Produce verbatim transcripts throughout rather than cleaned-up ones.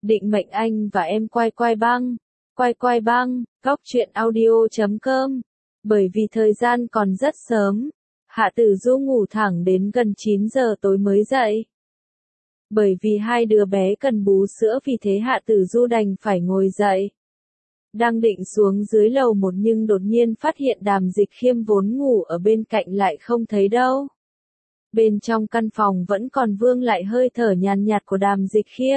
định mệnh anh và em quay quay băng, quay quay băng, góc truyện audio chấm com. Bởi vì thời gian còn rất sớm, Hạ Tử Du ngủ thẳng đến gần chín giờ tối mới dậy. Bởi vì hai đứa bé cần bú sữa vì thế Hạ Tử Du đành phải ngồi dậy. Đang định xuống dưới lầu một nhưng đột nhiên phát hiện Đàm Dịch Khiêm vốn ngủ ở bên cạnh lại không thấy đâu. Bên trong căn phòng vẫn còn vương lại hơi thở nhàn nhạt của Đàm Dịch Khiêm.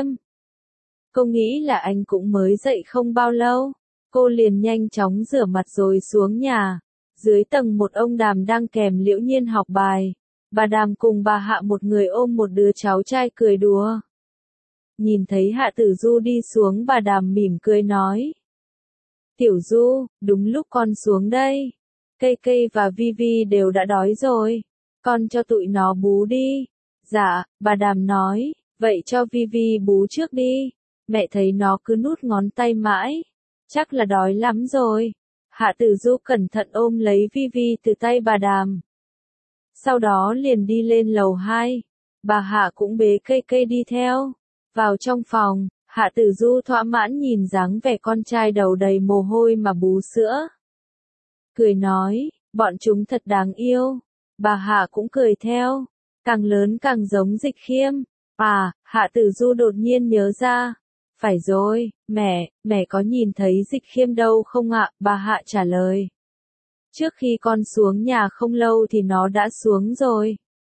Cô nghĩ là anh cũng mới dậy không bao lâu. Cô liền nhanh chóng rửa mặt rồi xuống nhà. Dưới tầng một ông Đàm đang kèm Liễu Nhiên học bài. Bà Đàm cùng bà Hạ một người ôm một đứa cháu trai cười đùa. Nhìn thấy Hạ Tử Du đi xuống bà Đàm mỉm cười nói. Tiểu Du, đúng lúc con xuống đây. Cây Cây và Vi Vi đều đã đói rồi. Con cho tụi nó bú đi. Dạ, bà Đàm nói, vậy cho Vi Vi bú trước đi. Mẹ thấy nó cứ nút ngón tay mãi. Chắc là đói lắm rồi. Hạ Tử Du cẩn thận ôm lấy Vi Vi từ tay bà Đàm. Sau đó liền đi lên lầu hai. Bà Hạ cũng bế Cây Cây đi theo. Vào trong phòng, Hạ Tử Du thỏa mãn nhìn dáng vẻ con trai đầu đầy mồ hôi mà bú sữa. Cười nói, bọn chúng thật đáng yêu. Bà Hạ cũng cười theo. Càng lớn càng giống Dịch Khiêm. À, Hạ Tử Du đột nhiên nhớ ra. Phải rồi, mẹ, mẹ có nhìn thấy Dịch Khiêm đâu không ạ? Bà Hạ trả lời. Trước khi con xuống nhà không lâu thì nó đã xuống rồi.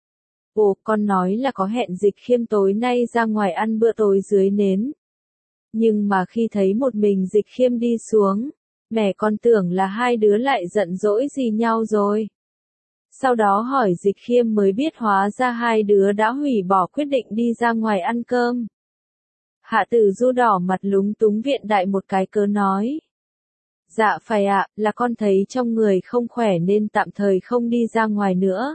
Ồ, con nói là có hẹn Dịch Khiêm tối nay ra ngoài ăn bữa tối dưới nến. Nhưng mà khi thấy một mình Dịch Khiêm đi xuống, mẹ con tưởng là hai đứa lại giận dỗi gì nhau rồi. Sau đó hỏi Dịch Khiêm mới biết hóa ra hai đứa đã hủy bỏ quyết định đi ra ngoài ăn cơm. Hạ Tử Du đỏ mặt lúng túng viện đại một cái cớ nói. Dạ phải ạ, là con thấy trong người không khỏe nên tạm thời không đi ra ngoài nữa.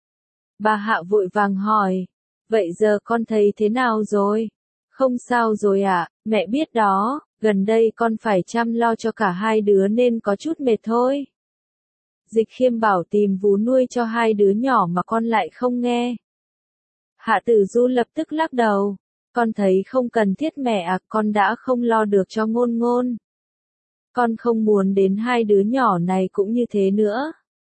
Bà Hạ vội vàng hỏi. Vậy giờ con thấy thế nào rồi? Không sao rồi ạ, mẹ biết đó, gần đây con phải chăm lo cho cả hai đứa nên có chút mệt thôi. Dịch Khiêm bảo tìm vú nuôi cho hai đứa nhỏ mà con lại không nghe. Hạ Tử Du lập tức lắc đầu. Con thấy không cần thiết mẹ à, con đã không lo được cho Ngôn Ngôn. Con không muốn đến hai đứa nhỏ này cũng như thế nữa.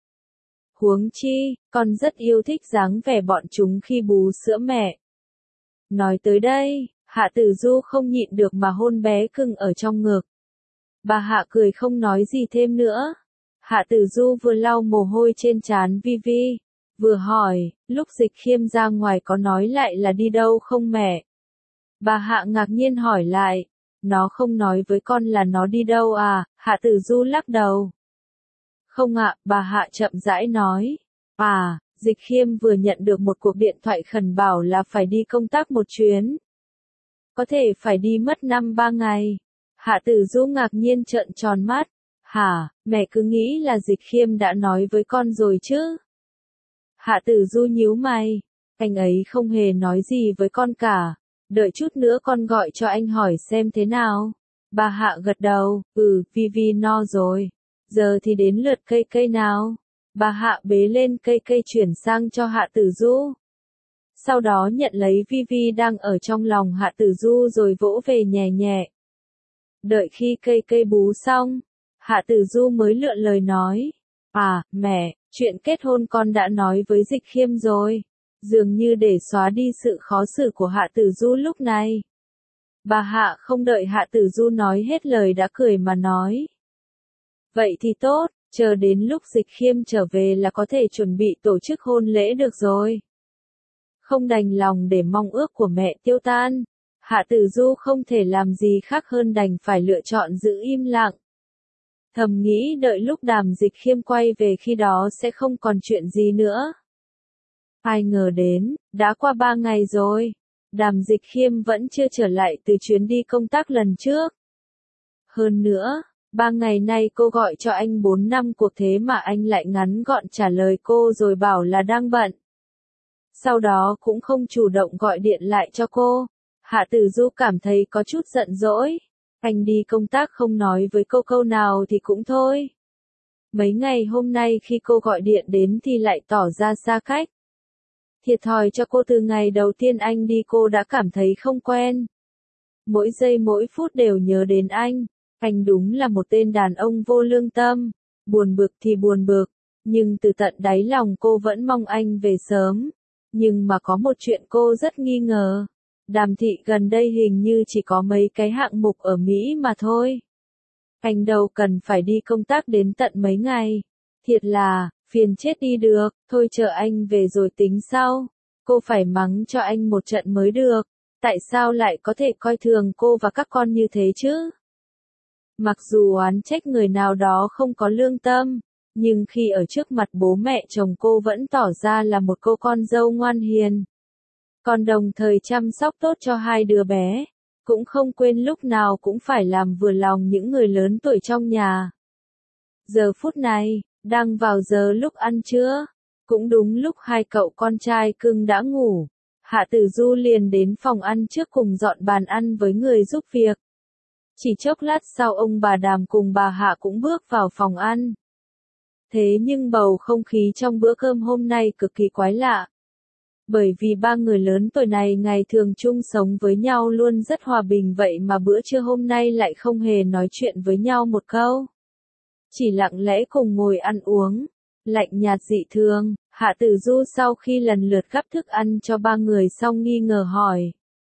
Huống chi, con rất yêu thích dáng vẻ bọn chúng khi bú sữa mẹ. Nói tới đây, Hạ Tử Du không nhịn được mà hôn bé cưng ở trong ngực. Bà Hạ cười không nói gì thêm nữa. Hạ Tử Du vừa lau mồ hôi trên trán Vi Vi, vừa hỏi, lúc Dịch Khiêm ra ngoài có nói lại là đi đâu không mẹ? Bà Hạ ngạc nhiên hỏi lại, nó không nói với con là nó đi đâu à? Hạ Tử Du lắc đầu. Không ạ, bà Hạ chậm rãi nói. À, Dịch Khiêm vừa nhận được một cuộc điện thoại khẩn bảo là phải đi công tác một chuyến. Có thể phải đi mất năm ba ngày. Hạ Tử Du ngạc nhiên trợn tròn mắt. Hả, mẹ cứ nghĩ là Dịch Khiêm đã nói với con rồi chứ? Hạ Tử Du nhíu mày. Anh ấy không hề nói gì với con cả. Đợi chút nữa con gọi cho anh hỏi xem thế nào. Bà Hạ gật đầu, ừ, Vi Vi no rồi. Giờ thì đến lượt Cây Cây nào. Bà Hạ bế lên Cây Cây chuyển sang cho Hạ Tử Du. Sau đó nhận lấy Vi Vi đang ở trong lòng Hạ Tử Du rồi vỗ về nhẹ nhẹ. Đợi khi Cây Cây bú xong, Hạ Tử Du mới lượn lời nói. À, mẹ, chuyện kết hôn con đã nói với Dịch Khiêm rồi. Dường như để xóa đi sự khó xử của Hạ Tử Du lúc này. Bà Hạ không đợi Hạ Tử Du nói hết lời đã cười mà nói. Vậy thì tốt, chờ đến lúc Dịch Khiêm trở về là có thể chuẩn bị tổ chức hôn lễ được rồi. Không đành lòng để mong ước của mẹ tiêu tan, Hạ Tử Du không thể làm gì khác hơn đành phải lựa chọn giữ im lặng. Thầm nghĩ đợi lúc Đàm Dịch Khiêm quay về khi đó sẽ không còn chuyện gì nữa. Ai ngờ đến, đã qua ba ngày rồi, Đàm Dịch Khiêm vẫn chưa trở lại từ chuyến đi công tác lần trước. Hơn nữa, ba ngày nay cô gọi cho anh bốn năm cuộc thế mà anh lại ngắn gọn trả lời cô rồi bảo là đang bận. Sau đó cũng không chủ động gọi điện lại cho cô. Hạ Tử Du cảm thấy có chút giận dỗi. Anh đi công tác không nói với cô câu nào thì cũng thôi. Mấy ngày hôm nay khi cô gọi điện đến thì lại tỏ ra xa cách. Thiệt thòi cho cô từ ngày đầu tiên anh đi cô đã cảm thấy không quen. mỗi giây mỗi phút đều nhớ đến anh. Anh đúng là một tên đàn ông vô lương tâm. Buồn bực thì buồn bực, nhưng từ tận đáy lòng cô vẫn mong anh về sớm. Nhưng mà có một chuyện cô rất nghi ngờ. Đàm Thị gần đây hình như chỉ có mấy cái hạng mục ở Mỹ mà thôi. Anh đâu cần phải đi công tác đến tận mấy ngày. Thiệt là, phiền chết đi được, thôi chờ anh về rồi tính sau. Cô phải mắng cho anh một trận mới được. Tại sao lại có thể coi thường cô và các con như thế chứ? Mặc dù oán trách người nào đó không có lương tâm, nhưng khi ở trước mặt bố mẹ chồng cô vẫn tỏ ra là một cô con dâu ngoan hiền. Còn đồng thời chăm sóc tốt cho hai đứa bé, cũng không quên lúc nào cũng phải làm vừa lòng những người lớn tuổi trong nhà. Giờ phút này, đang vào giờ lúc ăn trưa, cũng đúng lúc hai cậu con trai cưng đã ngủ, Hạ Tử Du liền đến phòng ăn trước cùng dọn bàn ăn với người giúp việc. Chỉ chốc lát sau ông bà Đàm cùng bà Hạ cũng bước vào phòng ăn. Thế nhưng bầu không khí trong bữa cơm hôm nay cực kỳ quái lạ. Bởi vì ba người lớn tuổi này ngày thường chung sống với nhau luôn rất hòa bình, vậy mà bữa trưa hôm nay lại không hề nói chuyện với nhau một câu. Chỉ lặng lẽ cùng ngồi ăn uống, lạnh nhạt dị thường. Hạ Tử Du sau khi lần lượt gắp thức ăn cho ba người xong nghi ngờ hỏi.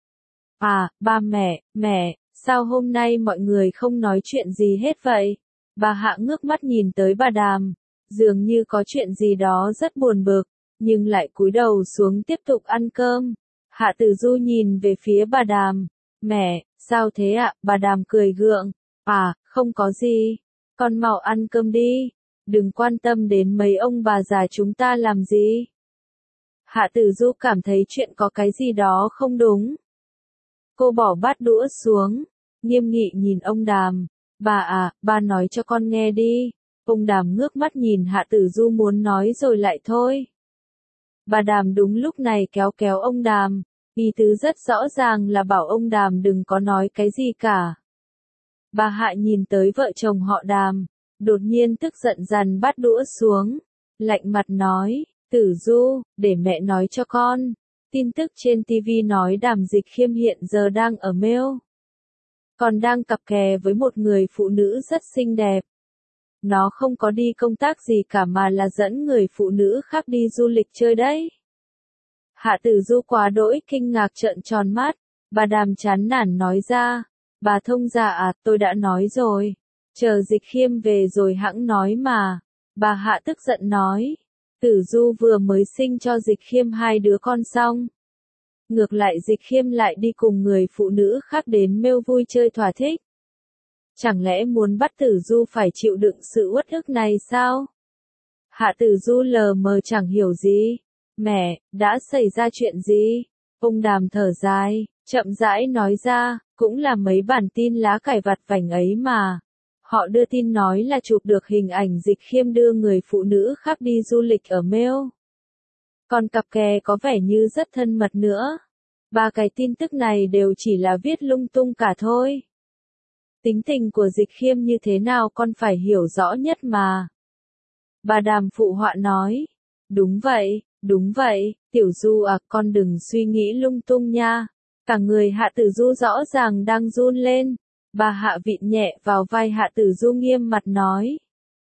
À, ba mẹ, mẹ, sao hôm nay mọi người không nói chuyện gì hết vậy? Bà Hạ ngước mắt nhìn tới bà Đàm, dường như có chuyện gì đó rất buồn bực, nhưng lại cúi đầu xuống tiếp tục ăn cơm. Hạ Tử Du nhìn về phía bà Đàm. Mẹ, sao thế ạ? Bà Đàm cười gượng. À, không có gì. Con mau ăn cơm đi. Đừng quan tâm đến mấy ông bà già chúng ta làm gì. Hạ Tử Du cảm thấy chuyện có cái gì đó không đúng. Cô bỏ bát đũa xuống, nghiêm nghị nhìn ông Đàm. Bà à, ba nói cho con nghe đi. Ông Đàm ngước mắt nhìn Hạ Tử Du muốn nói rồi lại thôi. Bà Đàm đúng lúc này kéo kéo ông Đàm, ý tứ rất rõ ràng là bảo ông Đàm đừng có nói cái gì cả. Bà Hạ nhìn tới vợ chồng họ Đàm, đột nhiên tức giận dằn bát đũa xuống, lạnh mặt nói, Tử Du, để mẹ nói cho con. Tin tức trên ti vi nói Đàm Dịch Khiêm hiện giờ đang ở Mail. Còn đang cặp kè với một người phụ nữ rất xinh đẹp. Nó không có đi công tác gì cả mà là dẫn người phụ nữ khác đi du lịch chơi đấy. Hạ Tử Du quá đỗi kinh ngạc trợn tròn mắt. Bà Đàm chán nản nói ra. Bà thông gia à, tôi đã nói rồi. Chờ Dịch Khiêm về rồi hẵng nói mà. Bà Hạ tức giận nói. Tử Du vừa mới sinh cho Dịch Khiêm hai đứa con xong. Ngược lại Dịch Khiêm lại đi cùng người phụ nữ khác đến Mail vui chơi thỏa thích. Chẳng lẽ muốn bắt Tử Du phải chịu đựng sự uất ức này sao? Hạ Tử Du lờ mờ chẳng hiểu gì. Mẹ, đã xảy ra chuyện gì? Ông Đàm thở dài, chậm rãi nói ra, cũng là mấy bản tin lá cải vặt vảnh ấy mà. Họ đưa tin nói là chụp được hình ảnh Dịch Khiêm đưa người phụ nữ khác đi du lịch ở Mail. Còn cặp kè có vẻ như rất thân mật nữa. Ba cái tin tức này đều chỉ là viết lung tung cả thôi. Tính tình của Dịch Khiêm như thế nào con phải hiểu rõ nhất mà. Bà Đàm phụ họa nói. Đúng vậy, đúng vậy, Tiểu Du à, con đừng suy nghĩ lung tung nha. Cả người Hạ Tử Du rõ ràng đang run lên. Bà Hạ vịn nhẹ vào vai Hạ Tử Du nghiêm mặt nói.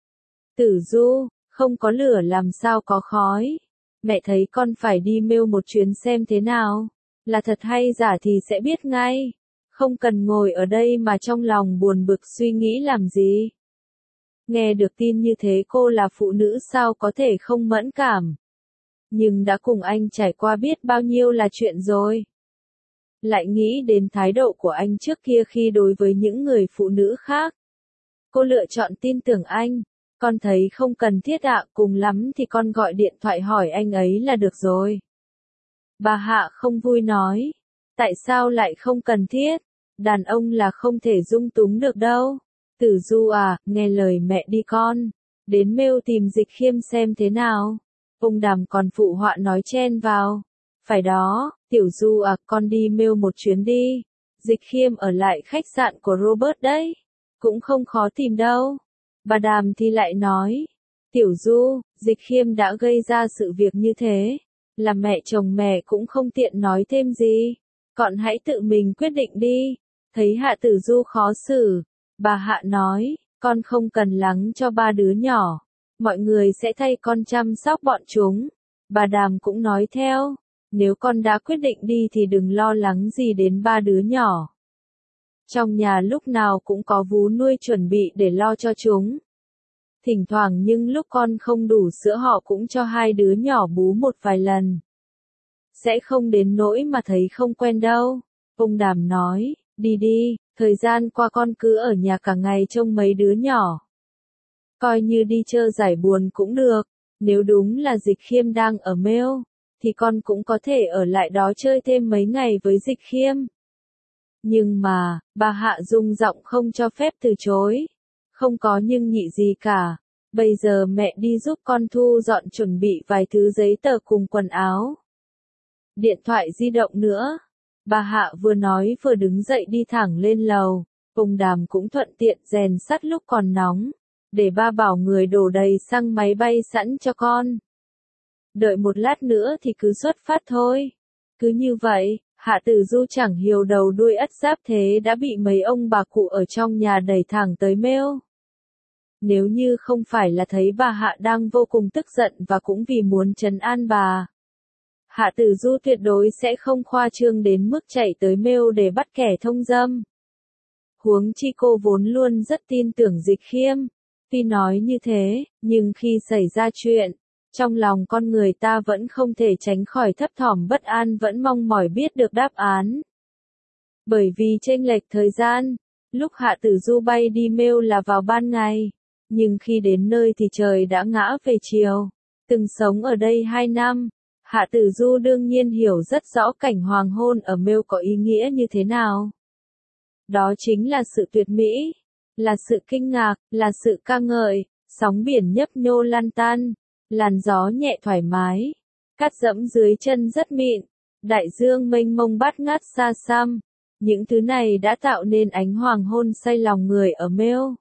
Tử Du, không có lửa làm sao có khói. Mẹ thấy con phải đi Mail một chuyến xem thế nào. Là thật hay giả thì sẽ biết ngay. Không cần ngồi ở đây mà trong lòng buồn bực suy nghĩ làm gì. Nghe được tin như thế cô là phụ nữ sao có thể không mẫn cảm. Nhưng đã cùng anh trải qua biết bao nhiêu là chuyện rồi. Lại nghĩ đến thái độ của anh trước kia khi đối với những người phụ nữ khác. Cô lựa chọn tin tưởng anh. Con thấy không cần thiết ạ, cùng lắm thì con gọi điện thoại hỏi anh ấy là được rồi. Bà Hạ không vui nói. Tại sao lại không cần thiết? Đàn ông là không thể dung túng được đâu. Tử Du à, nghe lời mẹ đi con. Đến Mail tìm Dịch Khiêm xem thế nào. Ông Đàm còn phụ họa nói chen vào. Phải đó, Tiểu Du à, con đi Mail một chuyến đi. Dịch Khiêm ở lại khách sạn của Robert đấy. Cũng không khó tìm đâu. Bà Đàm thì lại nói. Tiểu Du, Dịch Khiêm đã gây ra sự việc như thế. Là mẹ chồng mẹ cũng không tiện nói thêm gì. Con hãy tự mình quyết định đi. Thấy Hạ Tử Du khó xử, bà Hạ nói, con không cần lắng cho ba đứa nhỏ, mọi người sẽ thay con chăm sóc bọn chúng. Bà Đàm cũng nói theo, nếu con đã quyết định đi thì đừng lo lắng gì đến ba đứa nhỏ. Trong nhà lúc nào cũng có vú nuôi chuẩn bị để lo cho chúng. Thỉnh thoảng nhưng lúc con không đủ sữa họ cũng cho hai đứa nhỏ bú một vài lần. Sẽ không đến nỗi mà thấy không quen đâu. Ông Đàm nói, đi đi, thời gian qua con cứ ở nhà cả ngày trông mấy đứa nhỏ. Coi như đi chơi giải buồn cũng được, nếu đúng là Dịch Khiêm đang ở Mêu, thì con cũng có thể ở lại đó chơi thêm mấy ngày với Dịch Khiêm. Nhưng mà, bà Hạ rung giọng không cho phép từ chối. Không có nhưng nhị gì cả. Bây giờ mẹ đi giúp con thu dọn chuẩn bị vài thứ giấy tờ cùng quần áo. Điện thoại di động nữa. Bà Hạ vừa nói vừa đứng dậy đi thẳng lên lầu. Ông Đàm cũng thuận tiện rèn sắt lúc còn nóng. Để ba bảo người đổ đầy xăng máy bay sẵn cho con. Đợi một lát nữa thì cứ xuất phát thôi. Cứ như vậy, Hạ Tử Du chẳng hiểu đầu đuôi ất giáp thế đã bị mấy ông bà cụ ở trong nhà đẩy thẳng tới Mêu. Nếu như không phải là thấy bà Hạ đang vô cùng tức giận và cũng vì muốn trấn an bà, Hạ Tử Du tuyệt đối sẽ không khoa trương đến mức chạy tới Mêu để bắt kẻ thông dâm. Huống chi cô vốn luôn rất tin tưởng Dịch Khiêm. Tuy nói như thế, nhưng khi xảy ra chuyện, trong lòng con người ta vẫn không thể tránh khỏi thấp thỏm bất an, vẫn mong mỏi biết được đáp án. Bởi vì chênh lệch thời gian, lúc Hạ Tử Du bay đi Mêu là vào ban ngày, nhưng khi đến nơi thì trời đã ngã về chiều. Từng sống ở đây hai năm, Hạ Tử Du đương nhiên hiểu rất rõ cảnh hoàng hôn ở Mêu có ý nghĩa như thế nào. Đó chính là sự tuyệt mỹ, là sự kinh ngạc, là sự ca ngợi, sóng biển nhấp nhô lan tan, làn gió nhẹ thoải mái, cát dẫm dưới chân rất mịn, đại dương mênh mông bát ngát xa xăm. Những thứ này đã tạo nên ánh hoàng hôn say lòng người ở Mêu.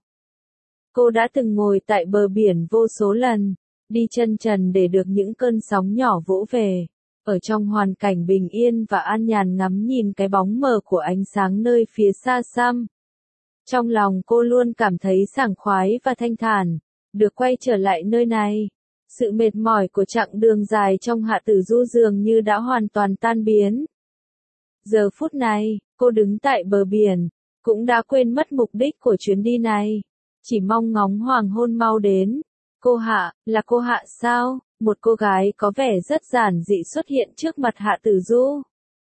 Cô đã từng ngồi tại bờ biển vô số lần, đi chân trần để được những cơn sóng nhỏ vỗ về, ở trong hoàn cảnh bình yên và an nhàn ngắm nhìn cái bóng mờ của ánh sáng nơi phía xa xăm. Trong lòng cô luôn cảm thấy sảng khoái và thanh thản, được quay trở lại nơi này. Sự mệt mỏi của chặng đường dài trong Hạ Tử Du dường như đã hoàn toàn tan biến. Giờ phút này, cô đứng tại bờ biển, cũng đã quên mất mục đích của chuyến đi này. Chỉ mong ngóng hoàng hôn mau đến. Cô Hạ, là cô Hạ sao? Một cô gái có vẻ rất giản dị xuất hiện trước mặt Hạ Tử Du.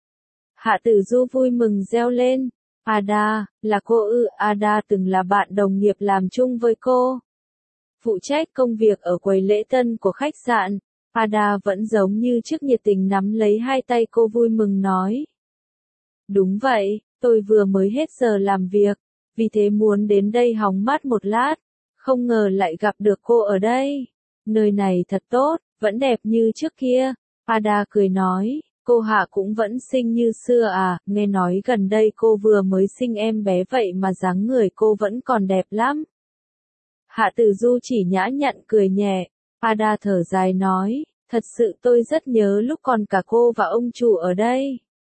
Hạ Tử Du vui mừng reo lên. Ada, là cô ư? Ada từng là bạn đồng nghiệp làm chung với cô. Phụ trách công việc ở quầy lễ tân của khách sạn. Ada vẫn giống như trước nhiệt tình nắm lấy hai tay cô vui mừng nói. Đúng vậy, tôi vừa mới hết giờ làm việc, vì thế muốn đến đây hóng mát một lát, không ngờ lại gặp được cô ở đây. Nơi này thật tốt, vẫn đẹp như trước kia. Ada cười nói, cô Hạ cũng vẫn xinh như xưa à, nghe nói gần đây cô vừa mới sinh em bé vậy mà dáng người cô vẫn còn đẹp lắm. Hạ Tử Du chỉ nhã nhặn cười nhẹ. Ada thở dài nói, thật sự tôi rất nhớ lúc còn cả cô và ông chủ ở đây.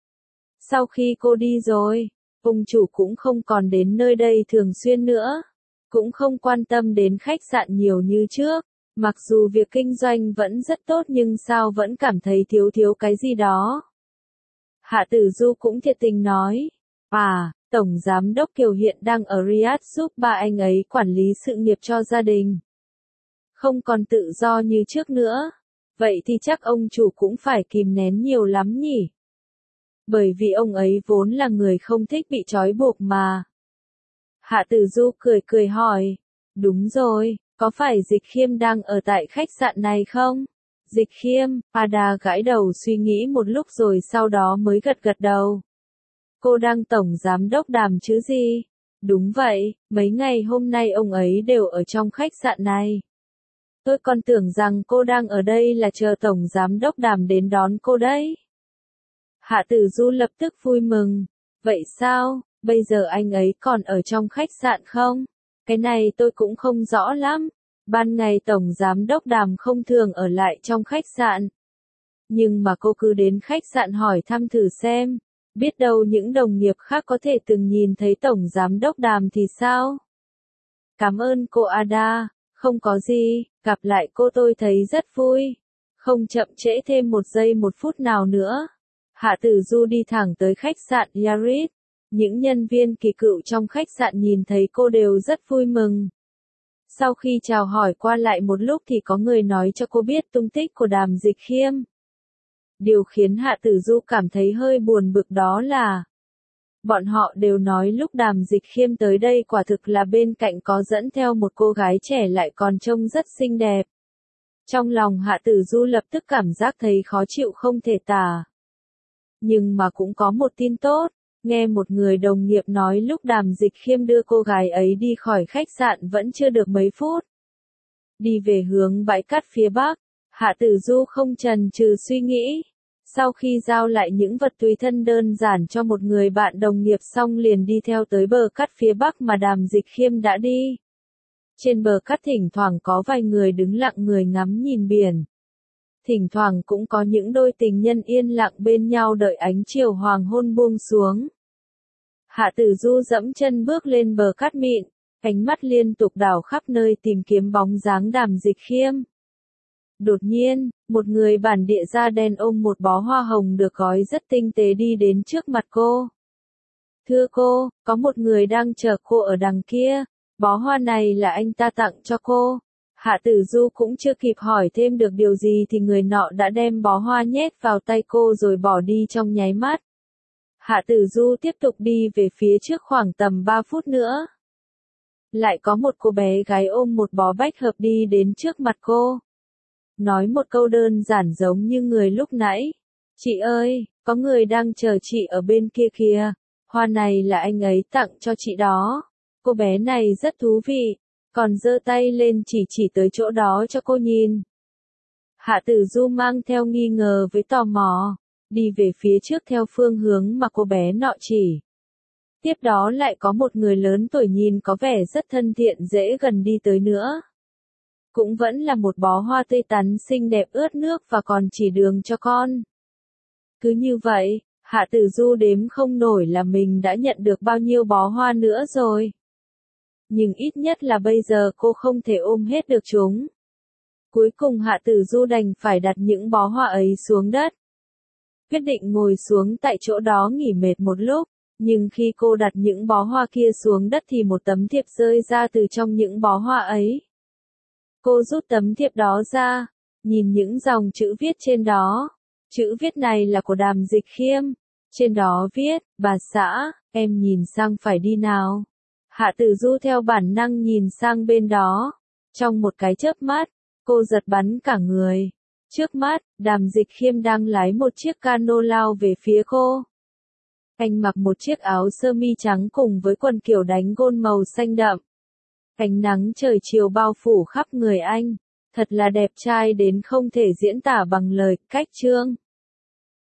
Sau khi cô đi rồi, ông chủ cũng không còn đến nơi đây thường xuyên nữa, cũng không quan tâm đến khách sạn nhiều như trước. Mặc dù việc kinh doanh vẫn rất tốt nhưng sao vẫn cảm thấy thiếu thiếu cái gì đó. Hạ Tử Du cũng thiệt tình nói, à, Tổng Giám đốc Kiều hiện đang ở Riyadh giúp ba anh ấy quản lý sự nghiệp cho gia đình. Không còn tự do như trước nữa. Vậy thì chắc ông chủ cũng phải kìm nén nhiều lắm nhỉ? Bởi vì ông ấy vốn là người không thích bị trói buộc mà. Hạ Tử Du cười cười hỏi, đúng rồi, có phải Dịch Khiêm đang ở tại khách sạn này không? Dịch Khiêm, Ada gãi đầu suy nghĩ một lúc rồi sau đó mới gật gật đầu. Cô đang Tổng Giám đốc Đàm chứ gì? Đúng vậy, mấy ngày hôm nay ông ấy đều ở trong khách sạn này. Tôi còn tưởng rằng cô đang ở đây là chờ Tổng Giám đốc Đàm đến đón cô đấy. Hạ Tử Du lập tức vui mừng. Vậy sao, bây giờ anh ấy còn ở trong khách sạn không? Cái này tôi cũng không rõ lắm. Ban ngày Tổng Giám đốc Đàm không thường ở lại trong khách sạn. Nhưng mà cô cứ đến khách sạn hỏi thăm thử xem. Biết đâu những đồng nghiệp khác có thể từng nhìn thấy Tổng Giám đốc Đàm thì sao? Cảm ơn cô Ada, không có gì, gặp lại cô tôi thấy rất vui. Không chậm trễ thêm một giây một phút nào nữa. Hạ Tử Du đi thẳng tới khách sạn Yaris. Những nhân viên kỳ cựu trong khách sạn nhìn thấy cô đều rất vui mừng. Sau khi chào hỏi qua lại một lúc thì có người nói cho cô biết tung tích của Đàm Dịch Khiêm. Điều khiến Hạ Tử Du cảm thấy hơi buồn bực đó là bọn họ đều nói lúc Đàm Dịch Khiêm tới đây quả thực là bên cạnh có dẫn theo một cô gái trẻ lại còn trông rất xinh đẹp. Trong lòng Hạ Tử Du lập tức cảm giác thấy khó chịu không thể tả. Nhưng mà cũng có một tin tốt, nghe một người đồng nghiệp nói lúc Đàm Dịch Khiêm đưa cô gái ấy đi khỏi khách sạn vẫn chưa được mấy phút. Đi về hướng bãi cát phía bắc, Hạ Tử Du không chần chừ suy nghĩ. Sau khi giao lại những vật tùy thân đơn giản cho một người bạn đồng nghiệp xong liền đi theo tới bờ cát phía bắc mà Đàm Dịch Khiêm đã đi. Trên bờ cát thỉnh thoảng có vài người đứng lặng người ngắm nhìn biển. Thỉnh thoảng cũng có những đôi tình nhân yên lặng bên nhau đợi ánh chiều hoàng hôn buông xuống. Hạ Tử Du dẫm chân bước lên bờ cát mịn, ánh mắt liên tục đảo khắp nơi tìm kiếm bóng dáng Đàm Dịch Khiêm. Đột nhiên, một người bản địa da đen ôm một bó hoa hồng được gói rất tinh tế đi đến trước mặt cô. Thưa cô, có một người đang chờ cô ở đằng kia, bó hoa này là anh ta tặng cho cô. Hạ Tử Du cũng chưa kịp hỏi thêm được điều gì thì người nọ đã đem bó hoa nhét vào tay cô rồi bỏ đi trong nháy mắt. Hạ Tử Du tiếp tục đi về phía trước khoảng tầm ba phút nữa. Lại có một cô bé gái ôm một bó bách hợp đi đến trước mặt cô. Nói một câu đơn giản giống như người lúc nãy. Chị ơi, có người đang chờ chị ở bên kia kìa. Hoa này là anh ấy tặng cho chị đó. Cô bé này rất thú vị. Còn giơ tay lên chỉ chỉ tới chỗ đó cho cô nhìn. Hạ Tử Du mang theo nghi ngờ với tò mò. Đi về phía trước theo phương hướng mà cô bé nọ chỉ. Tiếp đó lại có một người lớn tuổi nhìn có vẻ rất thân thiện dễ gần đi tới nữa. Cũng vẫn là một bó hoa tươi tắn xinh đẹp ướt nước và còn chỉ đường cho con. Cứ như vậy, Hạ Tử Du đếm không nổi là mình đã nhận được bao nhiêu bó hoa nữa rồi. Nhưng ít nhất là bây giờ cô không thể ôm hết được chúng. Cuối cùng Hạ Tử Du đành phải đặt những bó hoa ấy xuống đất. Quyết định ngồi xuống tại chỗ đó nghỉ mệt một lúc, nhưng khi cô đặt những bó hoa kia xuống đất thì một tấm thiệp rơi ra từ trong những bó hoa ấy. Cô rút tấm thiệp đó ra, nhìn những dòng chữ viết trên đó. Chữ viết này là của Đàm Dịch Khiêm. Trên đó viết, bà xã, em nhìn sang phải đi nào. Hạ Tử Du theo bản năng nhìn sang bên đó. Trong một cái chớp mắt, cô giật bắn cả người. Trước mắt, Đàm Dịch Khiêm đang lái một chiếc cano lao về phía cô. Anh mặc một chiếc áo sơ mi trắng cùng với quần kiểu đánh gôn màu xanh đậm. Ánh nắng trời chiều bao phủ khắp người anh. Thật là đẹp trai đến không thể diễn tả bằng lời, cách chương.